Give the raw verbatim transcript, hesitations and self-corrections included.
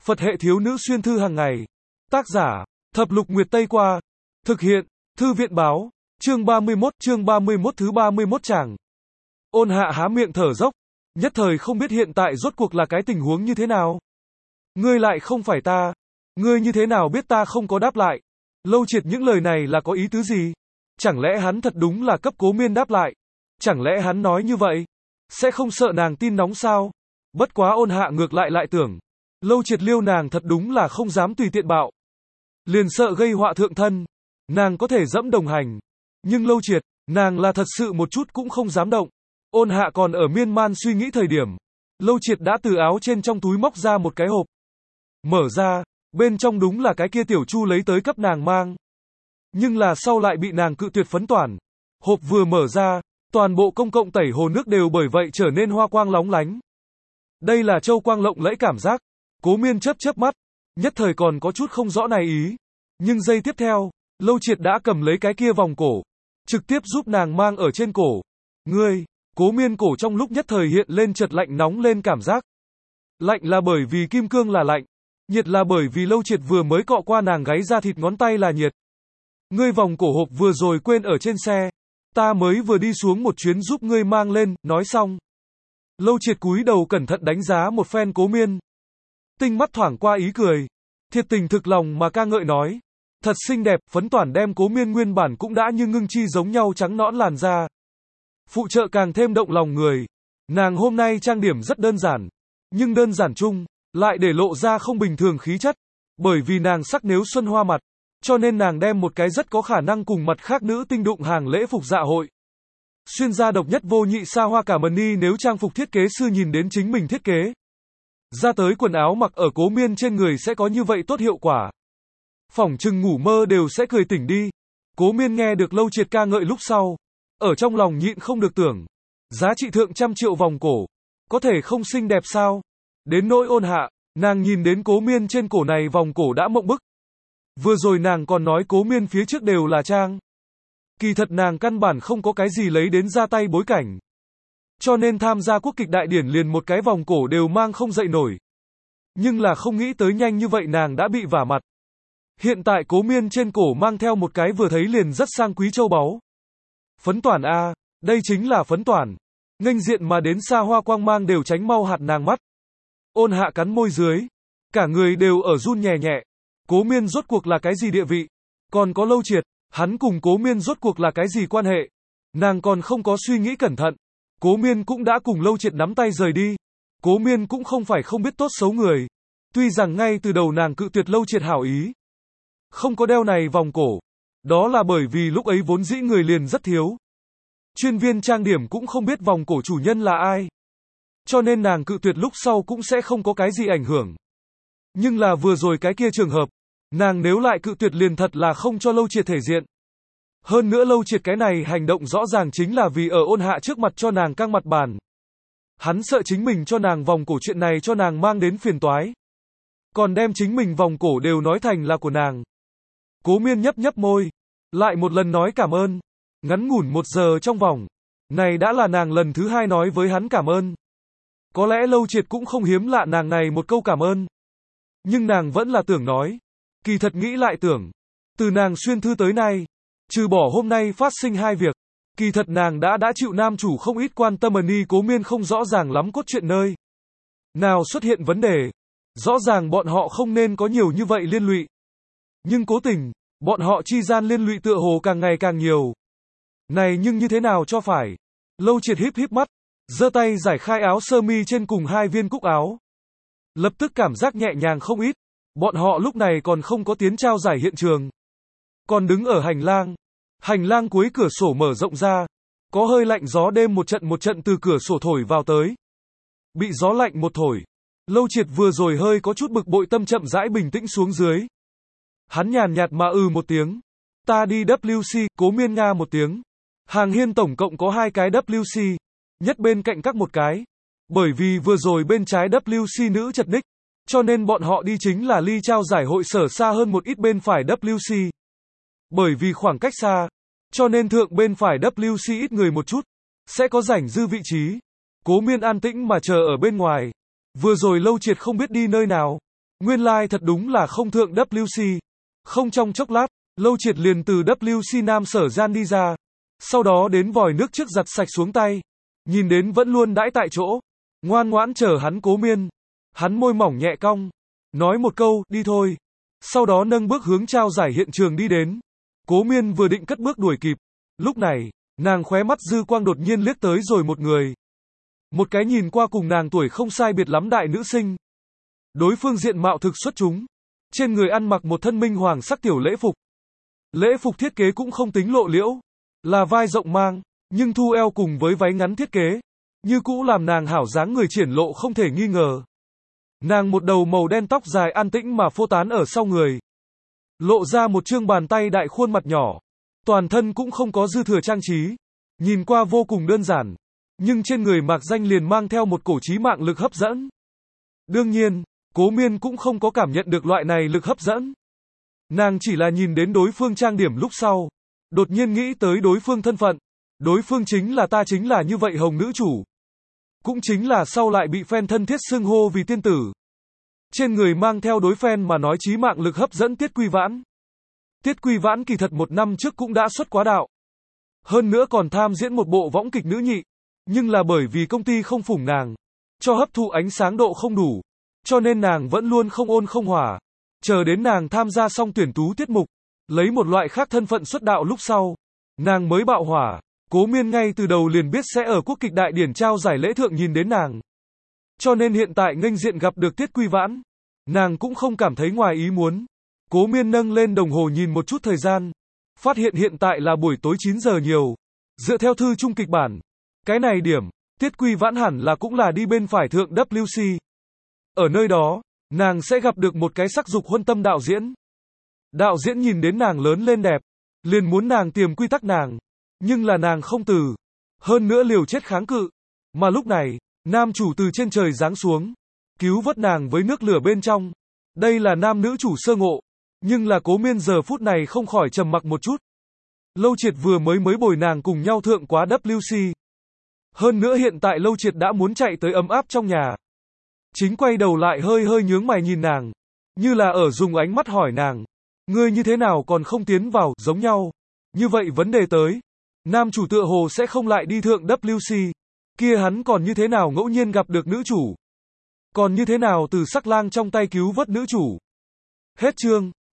Phật hệ thiếu nữ xuyên thư hàng ngày. Tác giả, Thập Lục Nguyệt Tây Qua. Thực hiện, Thư viện báo. Chương ba mươi mốt, chương ba mươi mốt thứ ba mươi mốt tràng. Ôn Hạ há miệng thở dốc, nhất thời không biết hiện tại rốt cuộc là cái tình huống như thế nào. Ngươi lại không phải ta. Ngươi như thế nào biết ta không có đáp lại? Lâu Triệt những lời này là có ý tứ gì? Chẳng lẽ hắn thật đúng là cấp Cố Miên đáp lại? Chẳng lẽ hắn nói như vậy sẽ không sợ nàng tin nóng sao? Bất quá Ôn Hạ ngược lại lại tưởng, Lâu Triệt liêu nàng thật đúng là không dám tùy tiện bạo. Liền sợ gây họa thượng thân. Nàng có thể dẫm đồng hành, nhưng Lâu Triệt, nàng là thật sự một chút cũng không dám động. Ôn Hạ còn ở miên man suy nghĩ thời điểm, Lâu Triệt đã từ áo trên trong túi móc ra một cái hộp. Mở ra, bên trong đúng là cái kia Tiểu Chu lấy tới cấp nàng mang. Nhưng là sau lại bị nàng cự tuyệt phấn toản. Hộp vừa mở ra, toàn bộ công cộng tẩy hồ nước đều bởi vậy trở nên hoa quang lóng lánh. Đây là châu quang lộng lẫy cảm giác. Cố Miên chớp chớp mắt, nhất thời còn có chút không rõ này ý. Nhưng giây tiếp theo, Lâu Triệt đã cầm lấy cái kia vòng cổ, trực tiếp giúp nàng mang ở trên cổ. Ngươi, Cố Miên cổ trong lúc nhất thời hiện lên chợt lạnh nóng lên cảm giác. Lạnh là bởi vì kim cương là lạnh, nhiệt là bởi vì Lâu Triệt vừa mới cọ qua nàng gáy da thịt ngón tay là nhiệt. Ngươi vòng cổ hộp vừa rồi quên ở trên xe, ta mới vừa đi xuống một chuyến giúp ngươi mang lên, nói xong. Lâu Triệt cúi đầu cẩn thận đánh giá một phen Cố Miên. Tinh mắt thoảng qua ý cười, thiệt tình thực lòng mà ca ngợi nói. Thật xinh đẹp, phấn toản đem Cố Miên nguyên bản cũng đã như ngưng chi giống nhau trắng nõn làn da. Phụ trợ càng thêm động lòng người. Nàng hôm nay trang điểm rất đơn giản, nhưng đơn giản chung, lại để lộ ra không bình thường khí chất. Bởi vì nàng sắc nếu xuân hoa mặt, cho nên nàng đem một cái rất có khả năng cùng mặt khác nữ tinh đụng hàng lễ phục dạ hội. Xuyên ra độc nhất vô nhị xa hoa cả mần ni nếu trang phục thiết kế sư nhìn đến chính mình thiết kế ra tới quần áo mặc ở Cố Miên trên người sẽ có như vậy tốt hiệu quả. Phỏng chừng ngủ mơ đều sẽ cười tỉnh đi. Cố Miên nghe được Lâu Triệt ca ngợi lúc sau, ở trong lòng nhịn không được tưởng, giá trị thượng trăm triệu vòng cổ, có thể không xinh đẹp sao? Đến nỗi Ôn Hạ, nàng nhìn đến Cố Miên trên cổ này vòng cổ đã mộng bức. Vừa rồi nàng còn nói Cố Miên phía trước đều là trang. Kỳ thật nàng căn bản không có cái gì lấy đến ra tay bối cảnh. Cho nên tham gia quốc kịch đại điển liền một cái vòng cổ đều mang không dậy nổi. Nhưng là không nghĩ tới nhanh như vậy nàng đã bị vả mặt. Hiện tại Cố Miên trên cổ mang theo một cái vừa thấy liền rất sang quý châu báu. Phấn toản a, à, đây chính là phấn toản. Nghênh diện mà đến xa hoa quang mang đều tránh mau hạt nàng mắt. Ôn Hạ cắn môi dưới, cả người đều ở run nhẹ nhẹ. Cố Miên rốt cuộc là cái gì địa vị? Còn có Lâu Triệt, hắn cùng Cố Miên rốt cuộc là cái gì quan hệ? Nàng còn không có suy nghĩ cẩn thận. Cố Miên cũng đã cùng Lâu Triệt nắm tay rời đi. Cố Miên cũng không phải không biết tốt xấu người. Tuy rằng ngay từ đầu nàng cự tuyệt Lâu Triệt hảo ý, không có đeo này vòng cổ. Đó là bởi vì lúc ấy vốn dĩ người liền rất thiếu. Chuyên viên trang điểm cũng không biết vòng cổ chủ nhân là ai. Cho nên nàng cự tuyệt lúc sau cũng sẽ không có cái gì ảnh hưởng. Nhưng là vừa rồi cái kia trường hợp, nàng nếu lại cự tuyệt liền thật là không cho Lâu Triệt thể diện. Hơn nữa Lâu Triệt cái này hành động rõ ràng chính là vì ở Ôn Hạ trước mặt cho nàng căng mặt bàn. Hắn sợ chính mình cho nàng vòng cổ chuyện này cho nàng mang đến phiền toái. Còn đem chính mình vòng cổ đều nói thành là của nàng. Cố Miên nhấp nhấp môi, lại một lần nói cảm ơn. Ngắn ngủn một giờ trong vòng, này đã là nàng lần thứ hai nói với hắn cảm ơn. Có lẽ Lâu Triệt cũng không hiếm lạ nàng này một câu cảm ơn. Nhưng nàng vẫn là tưởng nói. Kỳ thật nghĩ lại tưởng, từ nàng xuyên thư tới nay, trừ bỏ hôm nay phát sinh hai việc, kỳ thật nàng đã đã chịu nam chủ không ít quan tâm ni Cố Miên không rõ ràng lắm cốt truyện nơi nào xuất hiện vấn đề. Rõ ràng bọn họ không nên có nhiều như vậy liên lụy. Nhưng cố tình, bọn họ chi gian liên lụy tựa hồ càng ngày càng nhiều. Này nhưng như thế nào cho phải? Lâu Triệt híp híp mắt, giơ tay giải khai áo sơ mi trên cùng hai viên cúc áo. Lập tức cảm giác nhẹ nhàng không ít. Bọn họ lúc này còn không có tiến trao giải hiện trường. Còn đứng ở hành lang. Hành lang cuối cửa sổ mở rộng ra. Có hơi lạnh gió đêm một trận một trận từ cửa sổ thổi vào tới. Bị gió lạnh một thổi. Lâu Triệt vừa rồi hơi có chút bực bội tâm chậm rãi bình tĩnh xuống dưới. Hắn nhàn nhạt mà ừ một tiếng. Ta đi W C, Cố Miên nga một tiếng. Hàng hiên tổng cộng có hai cái W C. Nhất bên cạnh các một cái. Bởi vì vừa rồi bên trái W C nữ chật ních. Cho nên bọn họ đi chính là ly trao giải hội sở xa hơn một ít bên phải W C. Bởi vì khoảng cách xa, cho nên thượng bên phải W C ít người một chút, sẽ có rảnh dư vị trí. Cố Miên an tĩnh mà chờ ở bên ngoài. Vừa rồi Lâu Triệt không biết đi nơi nào, Nguyên lai like thật đúng là không thượng W C. Không trong chốc lát, Lâu Triệt liền từ W C Nam Sở Gian đi ra. Sau đó đến vòi nước trước giặt sạch xuống tay. Nhìn đến vẫn luôn đãi tại chỗ. Ngoan ngoãn chờ hắn Cố Miên. Hắn môi mỏng nhẹ cong. Nói một câu, đi thôi. Sau đó nâng bước hướng trao giải hiện trường đi đến. Cố Miên vừa định cất bước đuổi kịp. Lúc này, nàng khóe mắt dư quang đột nhiên liếc tới rồi một người. Một cái nhìn qua cùng nàng tuổi không sai biệt lắm đại nữ sinh. Đối phương diện mạo thực xuất chúng. Trên người ăn mặc một thân minh hoàng sắc tiểu lễ phục. Lễ phục thiết kế cũng không tính lộ liễu. Là vai rộng mang, nhưng thu eo cùng với váy ngắn thiết kế. Như cũ làm nàng hảo dáng người triển lộ không thể nghi ngờ. Nàng một đầu màu đen tóc dài an tĩnh mà phô tán ở sau người. Lộ ra một trương bàn tay đại khuôn mặt nhỏ. Toàn thân cũng không có dư thừa trang trí. Nhìn qua vô cùng đơn giản. Nhưng trên người mạc danh liền mang theo một cổ chí mạng lực hấp dẫn. Đương nhiên, Cố Miên cũng không có cảm nhận được loại này lực hấp dẫn. Nàng chỉ là nhìn đến đối phương trang điểm lúc sau. Đột nhiên nghĩ tới đối phương thân phận. Đối phương chính là ta chính là như vậy hồng nữ chủ. Cũng chính là sau lại bị fan thân thiết xưng hô vì tiên tử. Trên người mang theo đối fan mà nói chí mạng lực hấp dẫn Tiết Quy Vãn. Tiết Quy Vãn kỳ thật một năm trước cũng đã xuất quá đạo. Hơn nữa còn tham diễn một bộ võng kịch nữ nhị. Nhưng là bởi vì công ty không phủng nàng. Cho hấp thụ ánh sáng độ không đủ. Cho nên nàng vẫn luôn không ôn không hỏa. Chờ đến nàng tham gia xong tuyển tú tiết mục. Lấy một loại khác thân phận xuất đạo lúc sau. Nàng mới bạo hỏa. Cố Miên ngay từ đầu liền biết sẽ ở quốc kịch đại điển trao giải lễ thượng nhìn đến nàng. Cho nên hiện tại nghênh diện gặp được Tiết Quy Vãn. Nàng cũng không cảm thấy ngoài ý muốn. Cố Miên nâng lên đồng hồ nhìn một chút thời gian. Phát hiện hiện tại là buổi tối chín giờ nhiều. Dựa theo thư chung kịch bản. Cái này điểm, Tiết Quy Vãn hẳn là cũng là đi bên phải thượng W C. Ở nơi đó, nàng sẽ gặp được một cái sắc dục huân tâm đạo diễn. Đạo diễn nhìn đến nàng lớn lên đẹp. Liền muốn nàng tiềm quy tắc nàng. Nhưng là nàng không từ. Hơn nữa liều chết kháng cự. Mà lúc này, nam chủ từ trên trời giáng xuống. Cứu vớt nàng với nước lửa bên trong. Đây là nam nữ chủ sơ ngộ. Nhưng là Cố Miên giờ phút này không khỏi trầm mặc một chút. Lâu Triệt vừa mới mới bồi nàng cùng nhau thượng quá W C. Hơn nữa hiện tại Lâu Triệt đã muốn chạy tới ấm áp trong nhà. Chính quay đầu lại hơi hơi nhướng mày nhìn nàng. Như là ở dùng ánh mắt hỏi nàng. Ngươi như thế nào còn không tiến vào, giống nhau. Như vậy vấn đề tới. Nam chủ tựa hồ sẽ không lại đi thượng W C. Kia hắn còn như thế nào ngẫu nhiên gặp được nữ chủ. Còn như thế nào từ sắc lang trong tay cứu vớt nữ chủ. Hết chương.